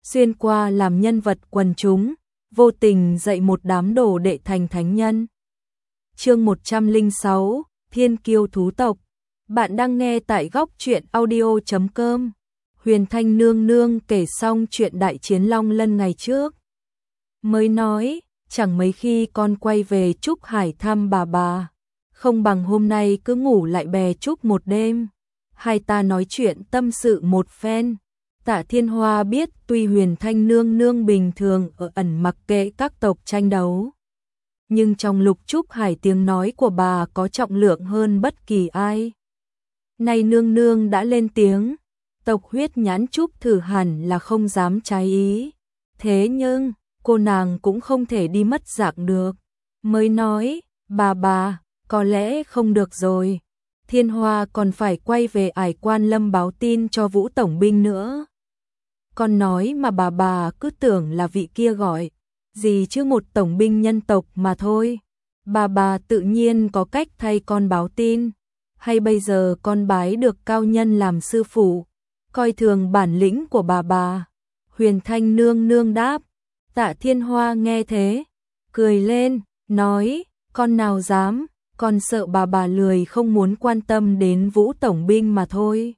xuyên qua làm nhân vật quần chúng, vô tình dạy một đám đồ đệ thành thánh nhân. Chương 106, Thiên Kiêu thú tộc. Bạn đang nghe tại góc truyện audio.com. Huyền Thanh nương nương kể xong chuyện đại chiến Long Lân ngày trước. Mới nói, chẳng mấy khi con quay về Trúc Hải thăm bà. Không bằng hôm nay cứ ngủ lại bè Trúc một đêm. Hai ta nói chuyện tâm sự một phen. Tạ Thiên Hoa biết tuy Huyền Thanh nương nương bình thường ở ẩn mặc kệ các tộc tranh đấu, nhưng trong Lục Trúc Hải tiếng nói của bà có trọng lượng hơn bất kỳ ai. Nay nương nương đã lên tiếng, tộc huyết nhãn Trúc thử hẳn là không dám trái ý. Thế nhưng, cô nàng cũng không thể đi mất dạng được. Mới nói, bà, có lẽ không được rồi. Thiên Hoa còn phải quay về Ải Quan Lâm báo tin cho Vũ Tổng binh nữa. Con nói mà bà cứ tưởng là vị kia gọi. Gì chứ một tổng binh nhân tộc mà thôi. Bà tự nhiên có cách thay con báo tin. Hay bây giờ con bái được cao nhân làm sư phụ, coi thường bản lĩnh của bà. Huyền Thanh nương nương đáp. Tạ Thiên Hoa nghe thế, cười lên, nói, con nào dám, con sợ bà lười không muốn quan tâm đến Vũ Tổng binh mà thôi.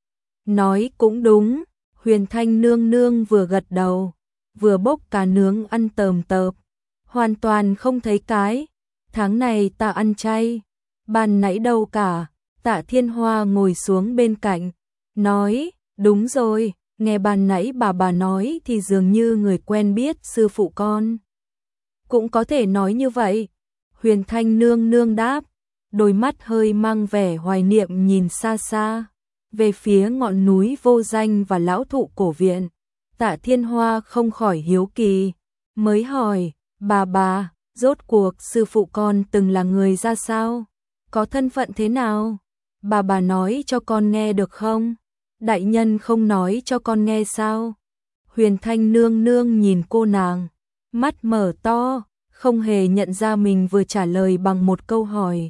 Nói cũng đúng, Huyền Thanh nương nương vừa gật đầu, vừa bốc cá nướng ăn tờm tợp, hoàn toàn không thấy cái. Tháng này ta ăn chay, ban nãy đâu cả. Tạ Thiên Hoa ngồi xuống bên cạnh, nói, đúng rồi, nghe ban nãy bà nói thì dường như người quen biết sư phụ con. Cũng có thể nói như vậy. Huyền Thanh nương nương đáp, đôi mắt hơi mang vẻ hoài niệm nhìn xa xa, về phía ngọn núi vô danh và lão thụ cổ viện. Tạ Thiên Hoa không khỏi hiếu kỳ, mới hỏi, bà, rốt cuộc sư phụ con từng là người ra sao? Có thân phận thế nào? Bà nói cho con nghe được không? Đại nhân không nói cho con nghe sao? Huyền Thanh nương nương nhìn cô nàng, mắt mở to, không hề nhận ra mình vừa trả lời bằng một câu hỏi.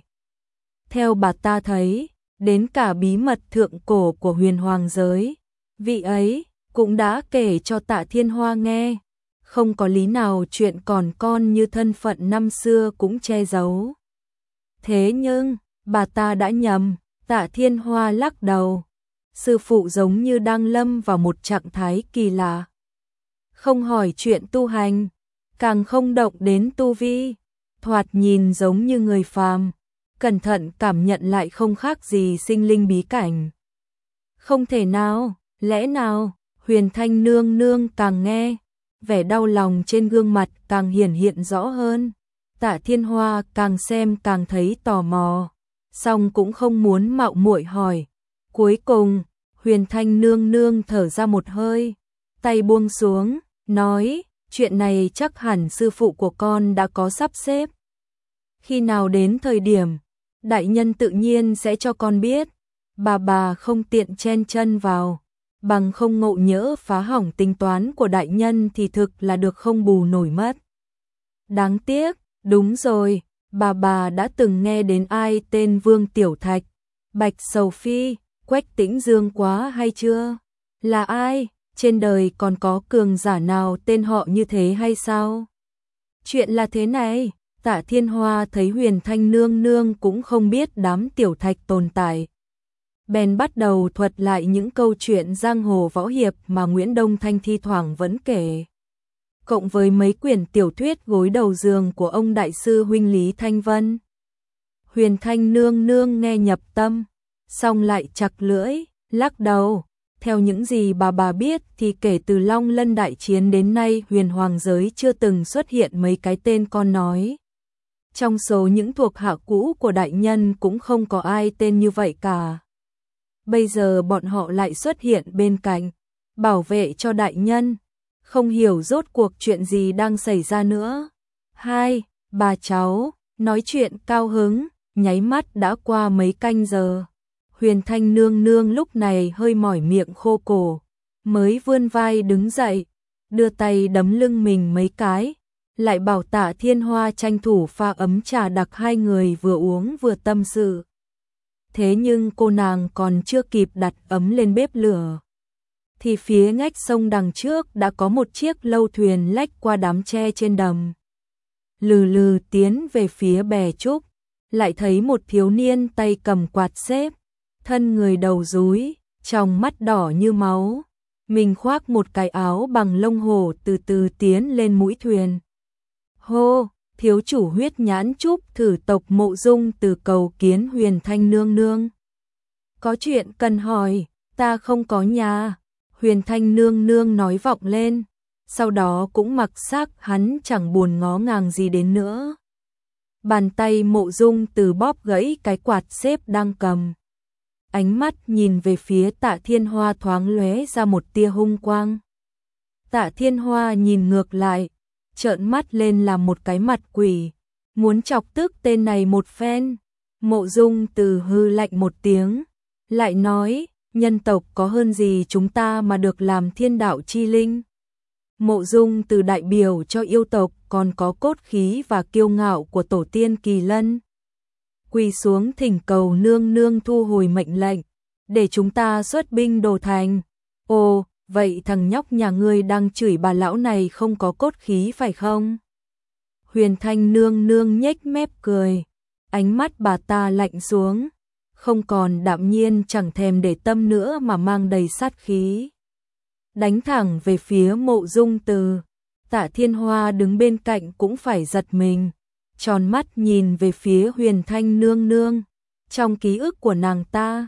Theo bà ta thấy, đến cả bí mật thượng cổ của huyền hoàng giới, vị ấy cũng đã kể cho Tạ Thiên Hoa nghe. Không có lý nào chuyện còn con như thân phận năm xưa cũng che giấu. Thế nhưng, bà ta đã nhầm. Tạ Thiên Hoa lắc đầu. Sư phụ giống như đang lâm vào một trạng thái kỳ lạ. Không hỏi chuyện tu hành, càng không động đến tu vi, thoạt nhìn giống như người phàm, cẩn thận cảm nhận lại không khác gì sinh linh bí cảnh. Không thể nào, lẽ nào? Huyền Thanh nương nương càng nghe, vẻ đau lòng trên gương mặt càng hiện rõ hơn. Tạ Thiên Hoa càng xem càng thấy tò mò, song cũng không muốn mạo muội hỏi. Cuối cùng, Huyền Thanh nương nương thở ra một hơi, tay buông xuống, nói, chuyện này chắc hẳn sư phụ của con đã có sắp xếp. Khi nào đến thời điểm, đại nhân tự nhiên sẽ cho con biết. Bà không tiện chen chân vào, bằng không ngộ nhỡ phá hỏng tính toán của đại nhân thì thực là được không bù nổi mất. Đáng tiếc, đúng rồi, bà đã từng nghe đến ai tên Vương Tiểu Thạch, Bạch Sầu Phi, Quách Tĩnh Dương quá hay chưa? Là ai? Trên đời còn có cường giả nào tên họ như thế hay sao? Chuyện là thế này, Tạ Thiên Hoa thấy Huyền Thanh nương nương cũng không biết đám Tiểu Thạch tồn tại, bèn bắt đầu thuật lại những câu chuyện giang hồ võ hiệp mà Nguyễn Đông Thanh thi thoảng vẫn kể, cộng với mấy quyển tiểu thuyết gối đầu giường của ông đại sư huynh Lý Thanh Vân. Huyền Thanh nương nương nghe nhập tâm, xong lại chặt lưỡi, lắc đầu. Theo những gì bà biết thì kể từ Long Lân đại chiến đến nay huyền hoàng giới chưa từng xuất hiện mấy cái tên con nói. Trong số những thuộc hạ cũ của đại nhân cũng không có ai tên như vậy cả. Bây giờ bọn họ lại xuất hiện bên cạnh, bảo vệ cho đại nhân. Không hiểu rốt cuộc chuyện gì đang xảy ra nữa. Hai, bà cháu, nói chuyện cao hứng, nháy mắt đã qua mấy canh giờ. Huyền Thanh nương nương lúc này hơi mỏi miệng khô cổ, mới vươn vai đứng dậy, đưa tay đấm lưng mình mấy cái, lại bảo Tạ Thiên Hoa tranh thủ pha ấm trà đặc hai người vừa uống vừa tâm sự. Thế nhưng cô nàng còn chưa kịp đặt ấm lên bếp lửa thì phía ngách sông đằng trước đã có một chiếc lâu thuyền lách qua đám tre trên đầm. Lừ lừ tiến về phía bè trúc, lại thấy một thiếu niên tay cầm quạt xếp, thân người đầu rúi, trong mắt đỏ như máu. Mình khoác một cái áo bằng lông hổ từ từ tiến lên mũi thuyền. Hô, thiếu chủ Huyết Nhãn Trúc Thử tộc Mộ Dung Từ cầu kiến Huyền Thanh nương nương. Có chuyện cần hỏi, ta không có nhà. Huyền Thanh nương nương nói vọng lên, sau đó cũng mặc xác hắn chẳng buồn ngó ngàng gì đến nữa. Bàn tay Mộ Dung Từ bóp gãy cái quạt xếp đang cầm. Ánh mắt nhìn về phía Tạ Thiên Hoa thoáng lóe ra một tia hung quang. Tạ Thiên Hoa nhìn ngược lại, trợn mắt lên làm một cái mặt quỷ, muốn chọc tức tên này một phen. Mộ Dung Từ hư lạnh một tiếng, lại nói, nhân tộc có hơn gì chúng ta mà được làm thiên đạo chi linh. Mộ Dung Từ đại biểu cho yêu tộc còn có cốt khí và kiêu ngạo của tổ tiên Kỳ Lân. Quỳ xuống thỉnh cầu nương nương thu hồi mệnh lệnh, để chúng ta xuất binh đồ thành. Ồ, vậy thằng nhóc nhà ngươi đang chửi bà lão này không có cốt khí phải không? Huyền Thanh nương nương nhếch mép cười, ánh mắt bà ta lạnh xuống, không còn đạm nhiên chẳng thèm để tâm nữa mà mang đầy sát khí. Đánh thẳng về phía Mộ Dung Từ. Tạ Thiên Hoa đứng bên cạnh cũng phải giật mình, tròn mắt nhìn về phía Huyền Thanh nương nương. Trong ký ức của nàng ta,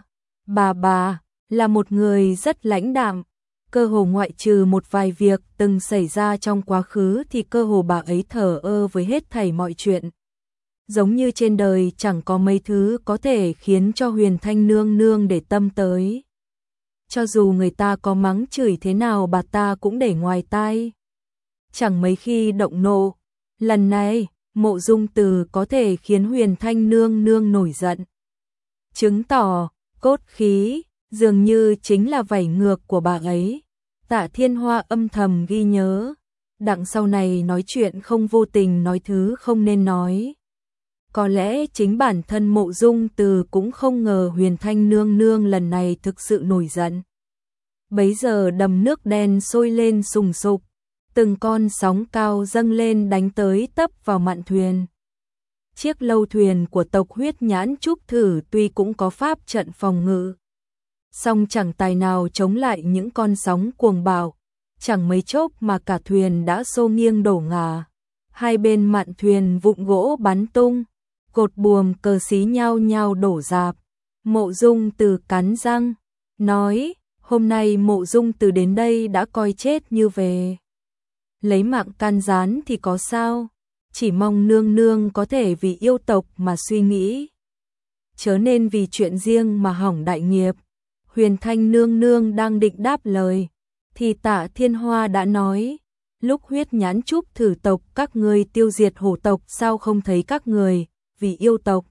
bà là một người rất lãnh đạm, cơ hồ ngoại trừ một vài việc từng xảy ra trong quá khứ thì cơ hồ bà ấy thờ ơ với hết thảy mọi chuyện. Giống như trên đời chẳng có mấy thứ có thể khiến cho Huyền Thanh nương nương để tâm tới. Cho dù người ta có mắng chửi thế nào bà ta cũng để ngoài tai. Chẳng mấy khi động nộ. Lần này, Mộ Dung Từ có thể khiến Huyền Thanh nương nương nổi giận. Chứng tỏ, cốt khí, dường như chính là vảy ngược của bà ấy. Tạ Thiên Hoa âm thầm ghi nhớ. Đặng sau này nói chuyện không vô tình nói thứ không nên nói. Có lẽ chính bản thân Mộ Dung Từ cũng không ngờ Huyền Thanh nương nương lần này thực sự nổi giận. Bấy giờ đầm nước đen sôi lên sùng sục, từng con sóng cao dâng lên đánh tới tấp vào mạn thuyền. Chiếc lâu thuyền của tộc Huyết Nhãn Trúc Thử tuy cũng có pháp trận phòng ngự, song chẳng tài nào chống lại những con sóng cuồng bạo, chẳng mấy chốc mà cả thuyền đã xô nghiêng đổ ngả. Hai bên mạn thuyền vụn gỗ bắn tung, cột buồm cờ xí nhao nhao đổ rạp. Mộ Dung Từ cắn răng, nói, hôm nay Mộ Dung Từ đến đây đã coi chết như về. Lấy mạng can gián thì có sao, chỉ mong nương nương có thể vì yêu tộc mà suy nghĩ. Chớ nên vì chuyện riêng mà hỏng đại nghiệp. Huyền Thanh nương nương đang định đáp lời, thì Tạ Thiên Hoa đã nói, lúc Huyết Nhãn Trúc Thử tộc các ngươi tiêu diệt hổ tộc sao không thấy các người, vì yêu tộc.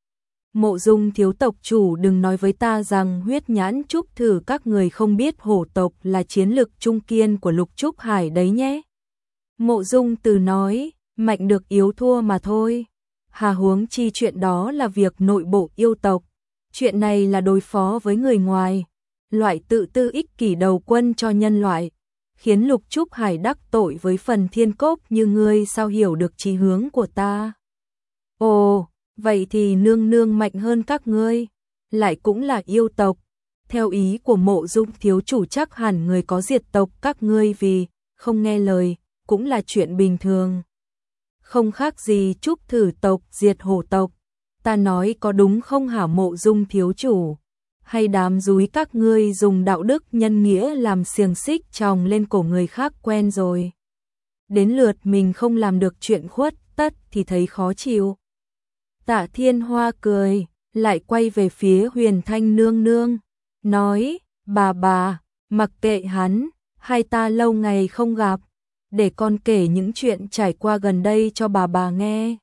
Mộ Dung thiếu tộc chủ đừng nói với ta rằng Huyết Nhãn Trúc Thử các người không biết hổ tộc là chiến lực trung kiên của Lục Trúc Hải đấy nhé. Mộ Dung Từ nói, mạnh được yếu thua mà thôi. Hà huống chi chuyện đó là việc nội bộ yêu tộc. Chuyện này là đối phó với người ngoài. Loại tự tư ích kỷ đầu quân cho nhân loại. Khiến Lục Trúc Hải đắc tội với phần thiên cốc như ngươi sao hiểu được chí hướng của ta. Ồ, vậy thì nương nương mạnh hơn các ngươi. Lại cũng là yêu tộc. Theo ý của Mộ Dung thiếu chủ chắc hẳn người có diệt tộc các ngươi vì không nghe lời, cũng là chuyện bình thường. Không khác gì Trúc Thử tộc diệt hổ tộc. Ta nói có đúng không hả Mộ Dung thiếu chủ? Hay đám dúi các ngươi dùng đạo đức nhân nghĩa làm xiềng xích chồng lên cổ người khác quen rồi. Đến lượt mình không làm được chuyện khuất tất thì thấy khó chịu. Tạ Thiên Hoa cười, lại quay về phía Huyền Thanh nương nương, nói, bà, mặc kệ hắn, hai ta lâu ngày không gặp, để con kể những chuyện trải qua gần đây cho bà nghe.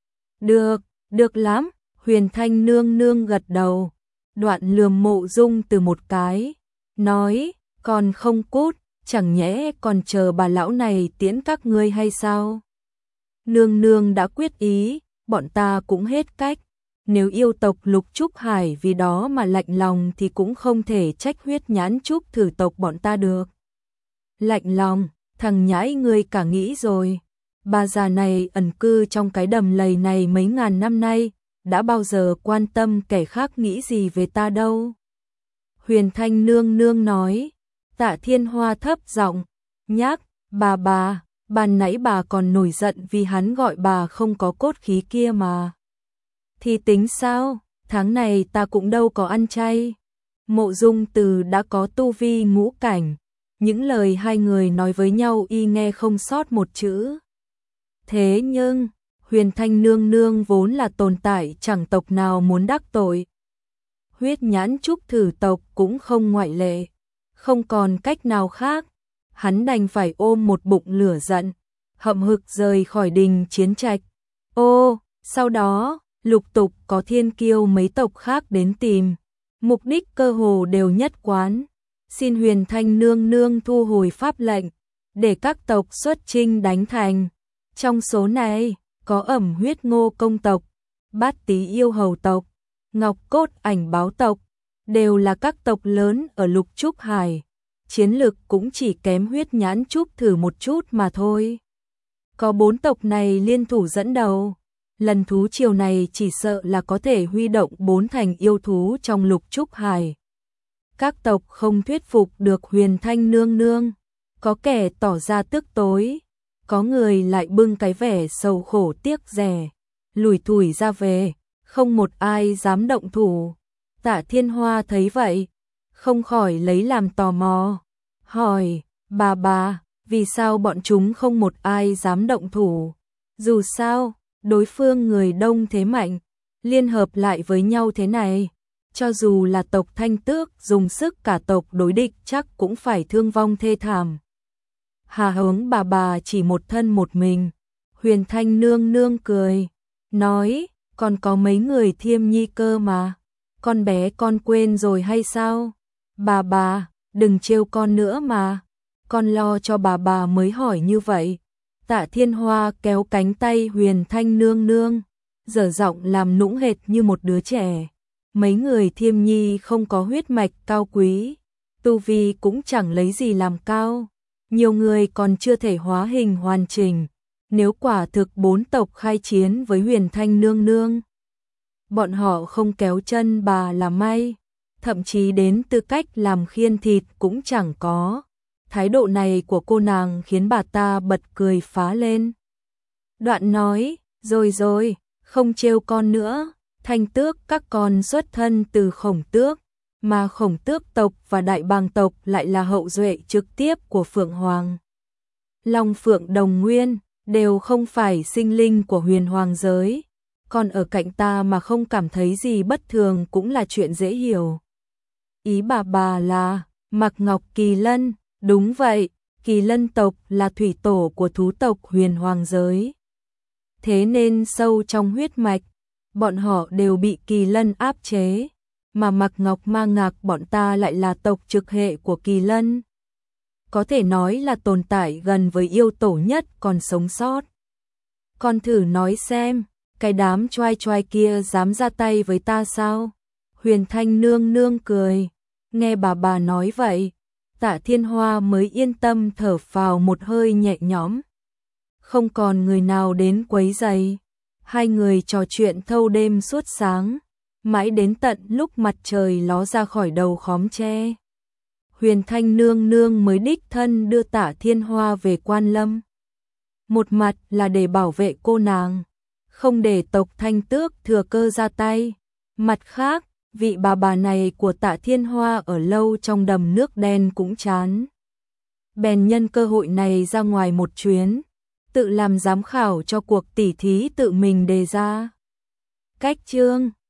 Được lắm, Huyền Thanh nương nương gật đầu, đoạn lườm Mộ Dung Từ một cái, nói, còn không cút, chẳng nhẽ còn chờ bà lão này tiễn các ngươi hay sao? Nương nương đã quyết ý, bọn ta cũng hết cách. nếu yêu tộc Lục Trúc Hải vì đó mà lạnh lòng thì cũng không thể trách huyết nhãn trúc thử tộc bọn ta được. Lạnh lòng, thằng nhãi ngươi cả nghĩ rồi. Bà già này ẩn cư trong cái đầm lầy này mấy ngàn năm nay, đã bao giờ quan tâm kẻ khác nghĩ gì về ta đâu. Huyền Thanh nương nương nói. Tạ Thiên Hoa thấp giọng nhắc, bà nãy bà còn nổi giận vì hắn gọi bà không có cốt khí kia mà. Thì tính sao, tháng này ta cũng đâu có ăn chay. Mộ Dung Từ đã có tu vi ngũ cảnh, những lời hai người nói với nhau y nghe không sót một chữ. Thế nhưng, Huyền Thanh nương nương vốn là tồn tại chẳng tộc nào muốn đắc tội. Huyết nhãn trúc thử tộc cũng không ngoại lệ, không còn cách nào khác, hắn đành phải ôm một bụng lửa giận, hậm hực rời khỏi đình chiến trạch. Sau đó, lục tục có thiên kiêu mấy tộc khác đến tìm, mục đích cơ hồ đều nhất quán, xin Huyền Thanh nương nương thu hồi pháp lệnh, để các tộc xuất chinh đánh thành. Trong số này, có Ẩm Huyết Ngô công tộc, Bát Tý Yêu Hầu tộc, Ngọc Cốt Ảnh Báo tộc, đều là các tộc lớn ở Lục Trúc Hải, chiến lực cũng chỉ kém huyết nhãn trúc thử một chút mà thôi. Có 4 tộc này liên thủ dẫn đầu, lần thú triều này chỉ sợ là có thể huy động 4 thành yêu thú trong Lục Trúc Hải. Các tộc không thuyết phục được Huyền Thanh nương nương, có kẻ tỏ ra tức tối, có người lại bưng cái vẻ sầu khổ tiếc rẻ, lủi thủi ra về, không một ai dám động thủ. Tạ Thiên Hoa thấy vậy, không khỏi lấy làm tò mò, hỏi, bà, vì sao bọn chúng không một ai dám động thủ? Dù sao, đối phương người đông thế mạnh, liên hợp lại với nhau thế này, cho dù là tộc Thanh Tước dùng sức cả tộc đối địch chắc cũng phải thương vong thê thảm. Hà hướng bà chỉ một thân một mình. Huyền Thanh nương nương cười, nói, còn có mấy người Thiêm Nhi cơ mà, con bé con quên rồi hay sao? Bà, đừng trêu con nữa mà, con lo cho bà mới hỏi như vậy. Tạ Thiên Hoa kéo cánh tay Huyền Thanh nương nương, dở giọng làm nũng hệt như một đứa trẻ. Mấy người Thiêm Nhi không có huyết mạch cao quý, tu vi cũng chẳng lấy gì làm cao, nhiều người còn chưa thể hóa hình hoàn chỉnh. Nếu quả thực 4 tộc khai chiến với Huyền Thanh nương nương, bọn họ không kéo chân bà là may, thậm chí đến tư cách làm khiên thịt cũng chẳng có. Thái độ này của cô nàng khiến bà ta bật cười phá lên. Đoạn nói, rồi, không trêu con nữa, Thanh Tước các con xuất thân từ Khổng Tước, mà Khổng Tước tộc và Đại Bàng tộc lại là hậu duệ trực tiếp của Phượng Hoàng. Long Phượng Đồng Nguyên đều không phải sinh linh của huyền hoàng giới, còn ở cạnh ta mà không cảm thấy gì bất thường cũng là chuyện dễ hiểu. Ý bà là Mạc Ngọc Kỳ Lân, đúng vậy, Kỳ Lân tộc là thủy tổ của thú tộc huyền hoàng giới. Thế nên sâu trong huyết mạch, bọn họ đều bị Kỳ Lân áp chế, mà Mạc Ngọc Ma Ngạc bọn ta lại là tộc trực hệ của Kỳ Lân. Có thể nói là tồn tại gần với yêu tổ nhất còn sống sót. Con thử nói xem, cái đám choai kia dám ra tay với ta sao? Huyền Thanh nương nương cười, nghe bà nói vậy, Tạ Thiên Hoa mới yên tâm thở phào một hơi nhẹ nhõm. Không còn người nào đến quấy rầy, hai người trò chuyện thâu đêm suốt sáng, mãi đến tận lúc mặt trời ló ra khỏi đầu khóm tre. Huyền Thanh nương nương mới đích thân đưa Tạ Thiên Hoa về Quan Lâm. Một mặt là để bảo vệ cô nàng, không để tộc Thanh Tước thừa cơ ra tay. Mặt khác, vị bà này của Tạ Thiên Hoa ở lâu trong đầm nước đen cũng chán. Bèn nhân cơ hội này ra ngoài một chuyến, tự làm giám khảo cho cuộc tỉ thí tự mình đề ra. Cách chương